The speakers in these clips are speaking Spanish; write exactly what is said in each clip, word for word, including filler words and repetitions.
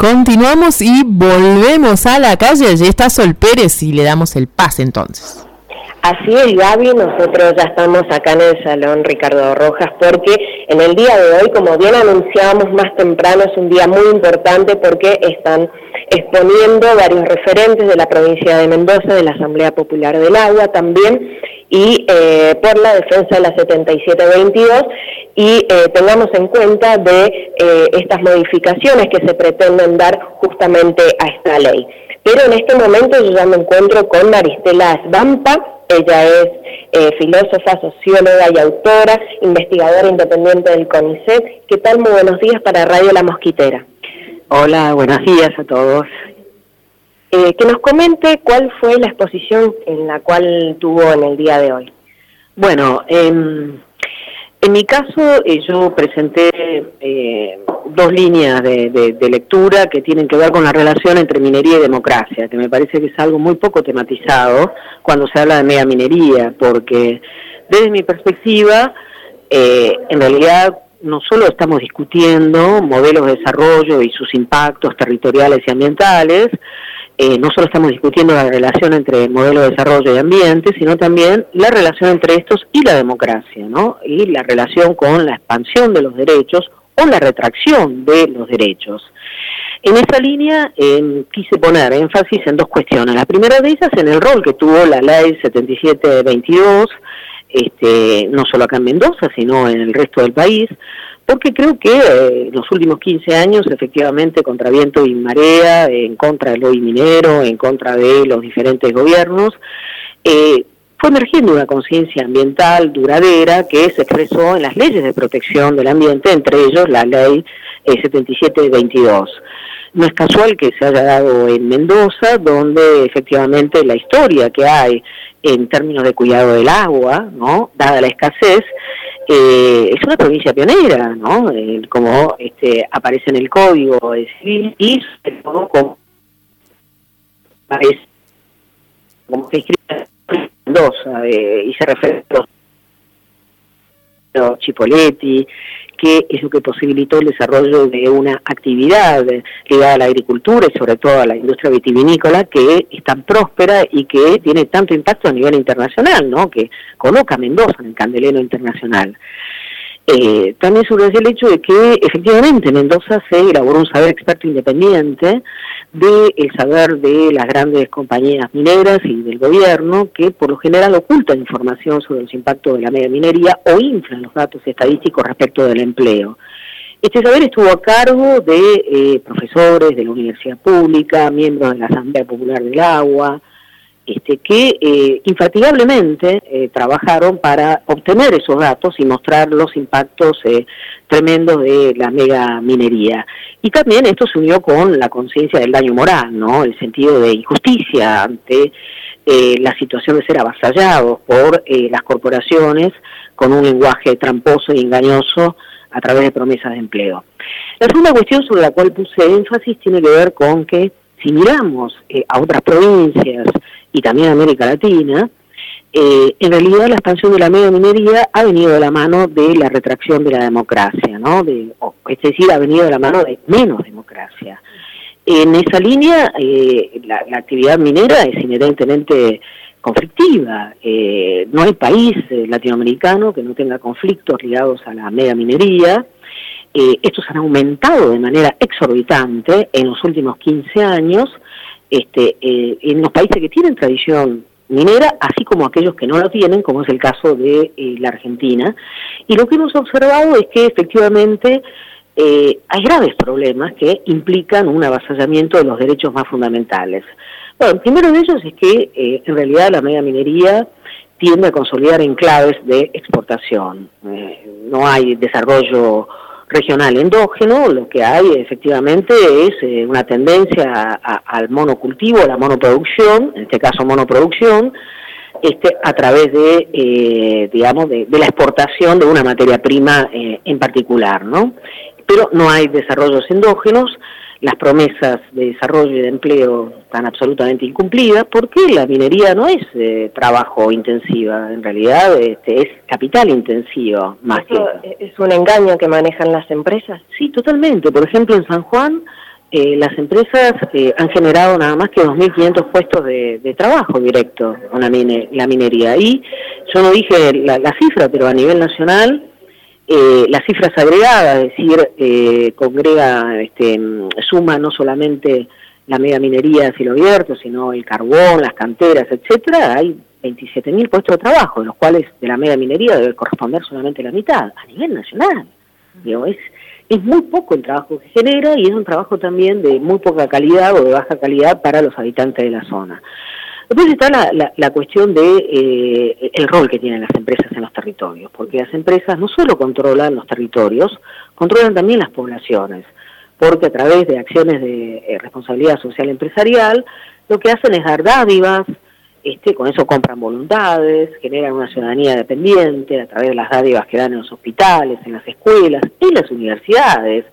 Continuamos y volvemos a la calle. Allí está Sol Pérez y le damos el pase entonces. Así es, Gaby, nosotros ya estamos acá en el Salón Ricardo Rojas porque en el día de hoy, como bien anunciábamos más temprano, es un día muy importante porque están exponiendo varios referentes de la provincia de Mendoza, de la Asamblea Popular del Agua también, y eh, por la defensa de la setenta y siete veintidós, y eh, tengamos en cuenta de eh, estas modificaciones que se pretenden dar justamente a esta ley. Pero en este momento yo ya me encuentro con Maristela Svampa. Ella es eh, filósofa, socióloga y autora, investigadora independiente del CONICET. ¿Qué tal? Muy buenos días para Radio La Mosquitera. Hola, buenos días a todos. Eh, que nos comente cuál fue la exposición en la cual tuvo en el día de hoy. Bueno, eh, en mi caso eh, yo presenté eh, dos líneas de, de, de lectura que tienen que ver con la relación entre minería y democracia, que me parece que es algo muy poco tematizado cuando se habla de megaminería, porque desde mi perspectiva, eh, en realidad no solo estamos discutiendo modelos de desarrollo y sus impactos territoriales y ambientales, Eh, no solo estamos discutiendo la relación entre modelo de desarrollo y ambiente, sino también la relación entre estos y la democracia, ¿no? Y la relación con la expansión de los derechos o la retracción de los derechos. En esa línea eh, quise poner énfasis en dos cuestiones. La primera de ellas en el rol que tuvo la ley setenta y siete veintidós, este, no solo acá en Mendoza, sino en el resto del país, porque creo que eh, en los últimos quince años, efectivamente, contra viento y marea, en contra del lobby minero, en contra de los diferentes gobiernos, eh, fue emergiendo una conciencia ambiental duradera que se expresó en las leyes de protección del ambiente, entre ellos la ley eh, setenta y siete veintidós. No es casual que se haya dado en Mendoza, donde efectivamente la historia que hay en términos de cuidado del agua, ¿no?, dada la escasez, eh, es una provincia pionera, ¿no?, eh, como este, aparece en el Código Civil y como, como, como se escribe en Mendoza, eh, y se refiere a los Chipoletti, que es lo que posibilitó el desarrollo de una actividad ligada a la agricultura y sobre todo a la industria vitivinícola que es tan próspera y que tiene tanto impacto a nivel internacional, ¿no?, que coloca a Mendoza en el candelero internacional. Eh, también subrayé el hecho de que efectivamente en Mendoza se elaboró un saber experto independiente del saber de las grandes compañías mineras y del gobierno, que por lo general ocultan información sobre los impactos de la megaminería o inflan los datos estadísticos respecto del empleo. Este saber estuvo a cargo de eh, profesores de la universidad pública, miembros de la Asamblea Popular del Agua, Este, que eh, infatigablemente eh, trabajaron para obtener esos datos y mostrar los impactos eh, tremendos de la megaminería. Y también esto se unió con la conciencia del daño moral, ¿no?, el sentido de injusticia ante eh, la situación de ser avasallados por eh, las corporaciones con un lenguaje tramposo y engañoso a través de promesas de empleo. La segunda cuestión sobre la cual puse énfasis tiene que ver con que si miramos eh, a otras provincias y también a América Latina, eh, en realidad la expansión de la megaminería ha venido de la mano de la retracción de la democracia, ¿no?, de, oh, es decir, ha venido de la mano de menos democracia. En esa línea, eh, la, la actividad minera es inherentemente conflictiva. Eh, no hay país eh, latinoamericano que no tenga conflictos ligados a la megaminería. Eh, estos han aumentado de manera exorbitante en los últimos quince años, este, eh, en los países que tienen tradición minera, así como aquellos que no lo tienen, como es el caso de eh, la Argentina. Y lo que hemos observado es que efectivamente eh, hay graves problemas que implican un avasallamiento de los derechos más fundamentales. Bueno, el primero de ellos es que eh, en realidad la megaminería tiende a consolidar enclaves de exportación. Eh, no hay desarrollo regional endógeno, lo que hay efectivamente es eh, una tendencia a, a, al monocultivo, a la monoproducción, en este caso monoproducción, este, a través de, eh, digamos, de, de la exportación de una materia prima eh, en particular, ¿no? Pero no hay desarrollos endógenos, las promesas de desarrollo y de empleo están absolutamente incumplidas, porque la minería no es eh, trabajo intensiva, en realidad este, es capital intensivo. Más ¿Eso que... es un engaño que manejan las empresas? Sí, totalmente. Por ejemplo, en San Juan Eh, las empresas eh, han generado nada más que dos mil quinientos puestos de, de trabajo directo con la, mine, la minería. Y yo no dije la, la cifra, pero a nivel nacional, eh, las cifras agregadas, es decir, eh, congrega, este, suma no solamente la mega minería a cielo abierto, sino el carbón, las canteras, etcétera. Hay veintisiete mil puestos de trabajo, de los cuales de la mega minería debe corresponder solamente la mitad, a nivel nacional. Digo, es... Es muy poco el trabajo que genera y es un trabajo también de muy poca calidad o de baja calidad para los habitantes de la zona. Después está la, la, la cuestión de eh, el rol que tienen las empresas en los territorios, porque las empresas no solo controlan los territorios, controlan también las poblaciones, porque a través de acciones de eh, responsabilidad social empresarial, lo que hacen es dar dádivas, Este, con eso compran voluntades, generan una ciudadanía dependiente a través de las dádivas que dan en los hospitales, en las escuelas, en las universidades,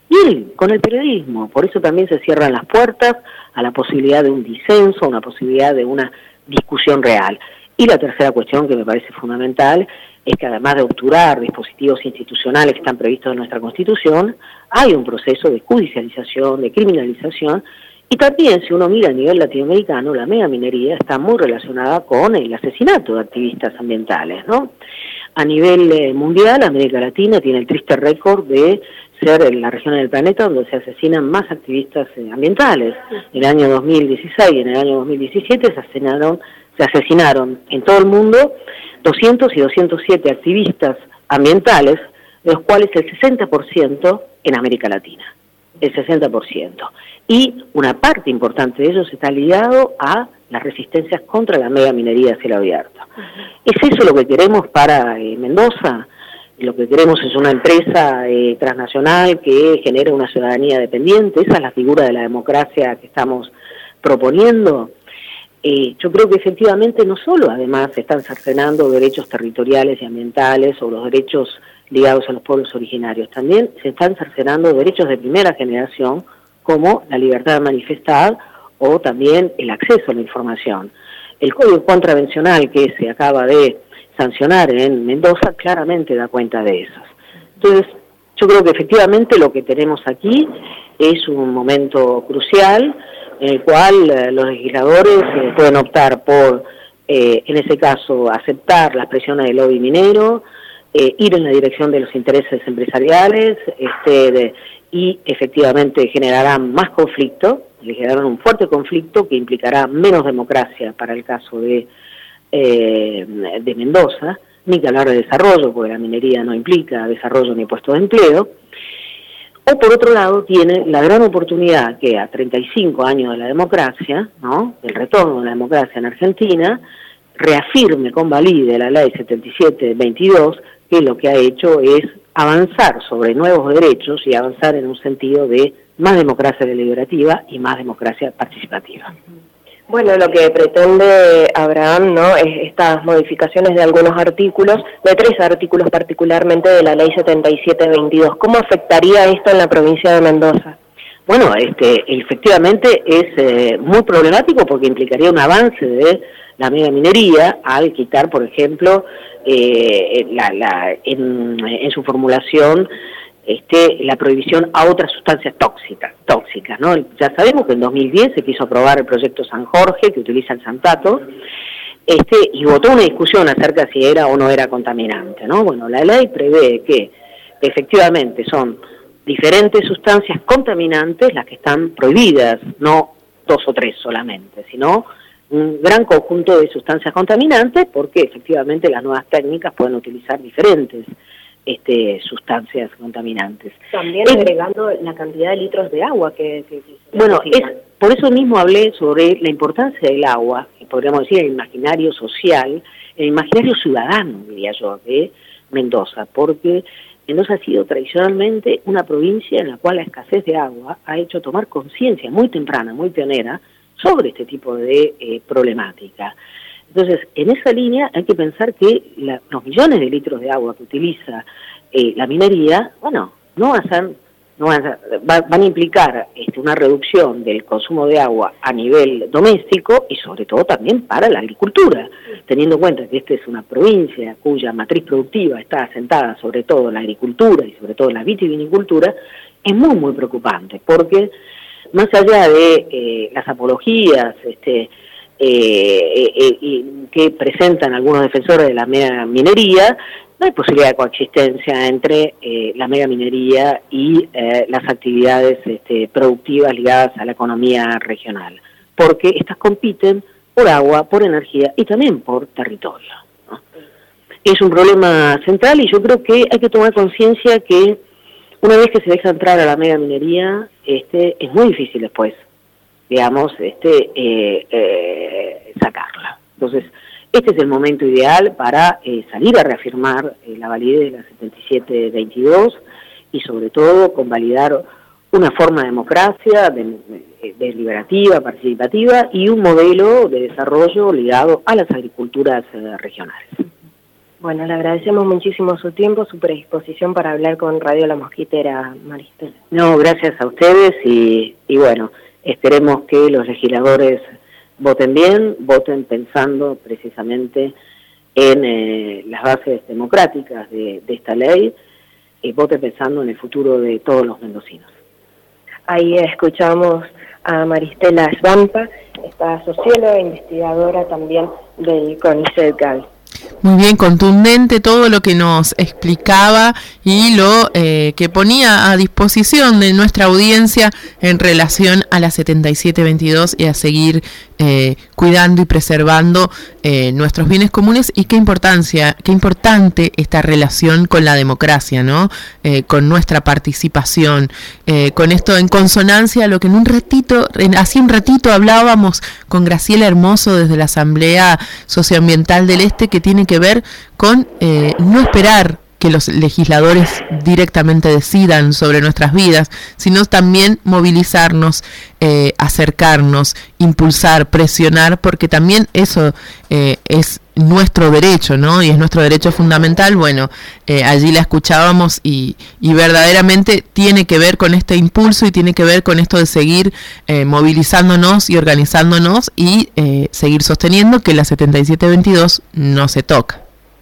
y con el periodismo. Por eso también se cierran las puertas a la posibilidad de un disenso, una posibilidad de una discusión real. Y la tercera cuestión que me parece fundamental es que además de obturar dispositivos institucionales que están previstos en nuestra Constitución, hay un proceso de judicialización, de criminalización. Y también, si uno mira a nivel latinoamericano, la megaminería está muy relacionada con el asesinato de activistas ambientales, ¿no? A nivel eh, mundial, América Latina tiene el triste récord de ser la región del planeta donde se asesinan más activistas eh, ambientales. En el año dos mil dieciséis y en el año dos mil diecisiete se asesinaron, se asesinaron en todo el mundo doscientos y doscientos siete activistas ambientales, de los cuales el sesenta por ciento en América Latina. El sesenta por ciento. Y una parte importante de ellos está ligado a las resistencias contra la mega minería a cielo abierto. Uh-huh. ¿Es eso lo que queremos para eh, Mendoza? Lo que queremos es una empresa eh, transnacional que genere una ciudadanía dependiente. Esa es la figura de la democracia que estamos proponiendo. Eh, yo creo que efectivamente no solo además se están cercenando derechos territoriales y ambientales o los derechos ligados a los pueblos originarios, también se están cercenando derechos de primera generación como la libertad de manifestar o también el acceso a la información. El código contravencional que se acaba de sancionar en Mendoza claramente da cuenta de eso. Entonces, yo creo que efectivamente lo que tenemos aquí es un momento crucial en el cual eh, los legisladores eh, pueden optar por, eh, en ese caso, aceptar las presiones del lobby minero, Eh, ir en la dirección de los intereses empresariales este, de, y efectivamente generarán más conflicto, generarán un fuerte conflicto que implicará menos democracia para el caso de, eh, de Mendoza, ni que hablar de desarrollo, porque la minería no implica desarrollo ni puestos de empleo. O por otro lado tiene la gran oportunidad que a treinta y cinco años de la democracia, ¿no?, del retorno de la democracia en Argentina, reafirme, convalide la ley setenta y siete veintidós, que lo que ha hecho es avanzar sobre nuevos derechos y avanzar en un sentido de más democracia deliberativa y más democracia participativa. Bueno, lo que pretende Abraham, ¿no?, es estas modificaciones de algunos artículos, de tres artículos particularmente de la ley setenta y siete veintidós. ¿Cómo afectaría esto en la provincia de Mendoza? Bueno, este, efectivamente es eh, muy problemático porque implicaría un avance de la megaminería al quitar, por ejemplo, eh, la, la, en, en su formulación este, la prohibición a otras sustancias tóxicas, tóxicas, ¿no? Ya sabemos que en dos mil diez se quiso aprobar el proyecto San Jorge, que utiliza el santato, este, y votó una discusión acerca si era o no era contaminante, ¿no? Bueno, la ley prevé que efectivamente son diferentes sustancias contaminantes las que están prohibidas, no dos o tres solamente, sino un gran conjunto de sustancias contaminantes, porque efectivamente las nuevas técnicas pueden utilizar diferentes este, sustancias contaminantes. También es, agregando la cantidad de litros de agua que... que, que bueno, es, por eso mismo hablé sobre la importancia del agua, que podríamos decir el imaginario social, el imaginario ciudadano, diría yo, de Mendoza, porque Mendoza ha sido tradicionalmente una provincia en la cual la escasez de agua ha hecho tomar conciencia muy temprana, muy pionera, sobre este tipo de eh, problemática. Entonces, en esa línea hay que pensar que la, los millones de litros de agua que utiliza eh, la minería, bueno, no van a ser, no van a, va, van a implicar este, una reducción del consumo de agua a nivel doméstico y sobre todo también para la agricultura, teniendo en cuenta que esta es una provincia cuya matriz productiva está asentada sobre todo en la agricultura y sobre todo en la vitivinicultura, es muy, muy preocupante, porque más allá de eh, las apologías este, eh, eh, eh, que presentan algunos defensores de la mega minería, no hay posibilidad de coexistencia entre eh, la mega minería y eh, las actividades este, productivas ligadas a la economía regional, porque estas compiten por agua, por energía y también por territorio, ¿no? Es un problema central y yo creo que hay que tomar conciencia que una vez que se deja entrar a la mega minería, este, es muy difícil después, digamos, este, eh, eh, sacarla. Entonces, este es el momento ideal para eh, salir a reafirmar eh, la validez de la setenta y siete veintidós y sobre todo convalidar una forma de democracia de, de, deliberativa, participativa y un modelo de desarrollo ligado a las agriculturas eh, regionales. Bueno, le agradecemos muchísimo su tiempo, su predisposición para hablar con Radio La Mosquitera, Maristela. No, gracias a ustedes y, y bueno, esperemos que los legisladores voten bien, voten pensando precisamente en eh, las bases democráticas de, de esta ley y voten pensando en el futuro de todos los mendocinos. Ahí escuchamos a Maristela Svampa, esta socióloga e investigadora también del CONICET Gaby. Muy bien, contundente todo lo que nos explicaba y lo eh, que ponía a disposición de nuestra audiencia en relación a la setenta y siete veintidós y a seguir eh, cuidando y preservando eh, nuestros bienes comunes y qué importancia, qué importante esta relación con la democracia, ¿no? Eh, con nuestra participación, eh, con esto en consonancia a lo que en un ratito, en, hace un ratito hablábamos con Graciela Hermoso desde la Asamblea Socioambiental del Este, que tiene que ver con eh, no esperar que los legisladores directamente decidan sobre nuestras vidas, sino también movilizarnos, eh, acercarnos, impulsar, presionar, porque también eso eh, es nuestro derecho, ¿no? Y es nuestro derecho fundamental. Bueno, eh, allí la escuchábamos y, y verdaderamente tiene que ver con este impulso y tiene que ver con esto de seguir eh, movilizándonos y organizándonos y eh, seguir sosteniendo que la setenta y siete veintidós no se toca.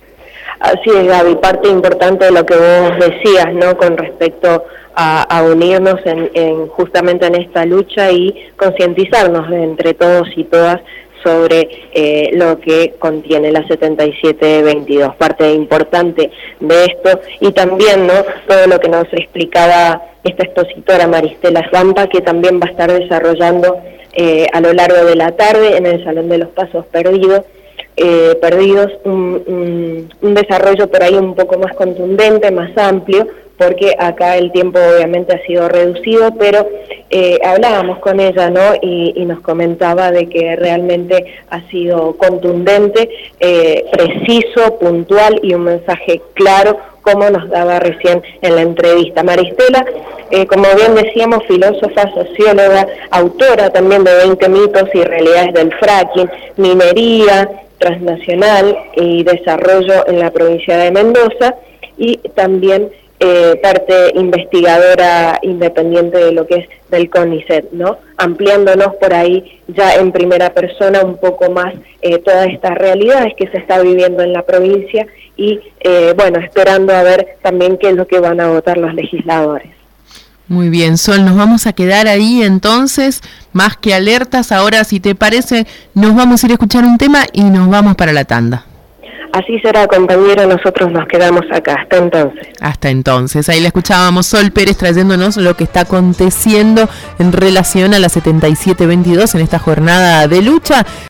Así es, Gaby, parte importante de lo que vos decías, ¿no? Con respecto a, a unirnos en, en justamente en esta lucha y concientizarnos entre todos y todas sobre eh, lo que contiene la setenta y siete veintidós, parte importante de esto, y también, ¿no?, todo lo que nos explicaba esta expositora Maristela Svampa, que también va a estar desarrollando eh, a lo largo de la tarde en el Salón de los Pasos Perdidos, eh, perdidos un, un, un desarrollo por ahí un poco más contundente, más amplio, porque acá el tiempo obviamente ha sido reducido, pero eh, hablábamos con ella, ¿no?, y, y nos comentaba de que realmente ha sido contundente, eh, preciso, puntual y un mensaje claro, como nos daba recién en la entrevista. Maristela, eh, como bien decíamos, filósofa, socióloga, autora también de veinte mitos y realidades del fracking, minería transnacional y desarrollo en la provincia de Mendoza, y también Eh, parte investigadora independiente de lo que es del CONICET, ¿no? Ampliándonos por ahí ya en primera persona un poco más eh, todas estas realidades que se está viviendo en la provincia y, eh, bueno, esperando a ver también qué es lo que van a votar los legisladores. Muy bien, Sol, nos vamos a quedar ahí entonces, más que alertas. Ahora, si te parece, nos vamos a ir a escuchar un tema y nos vamos para la tanda. Así será, compañero, nosotros nos quedamos acá. Hasta entonces. Hasta entonces. Ahí la escuchábamos, Sol Pérez, trayéndonos lo que está aconteciendo en relación a la setenta y siete veintidós en esta jornada de lucha.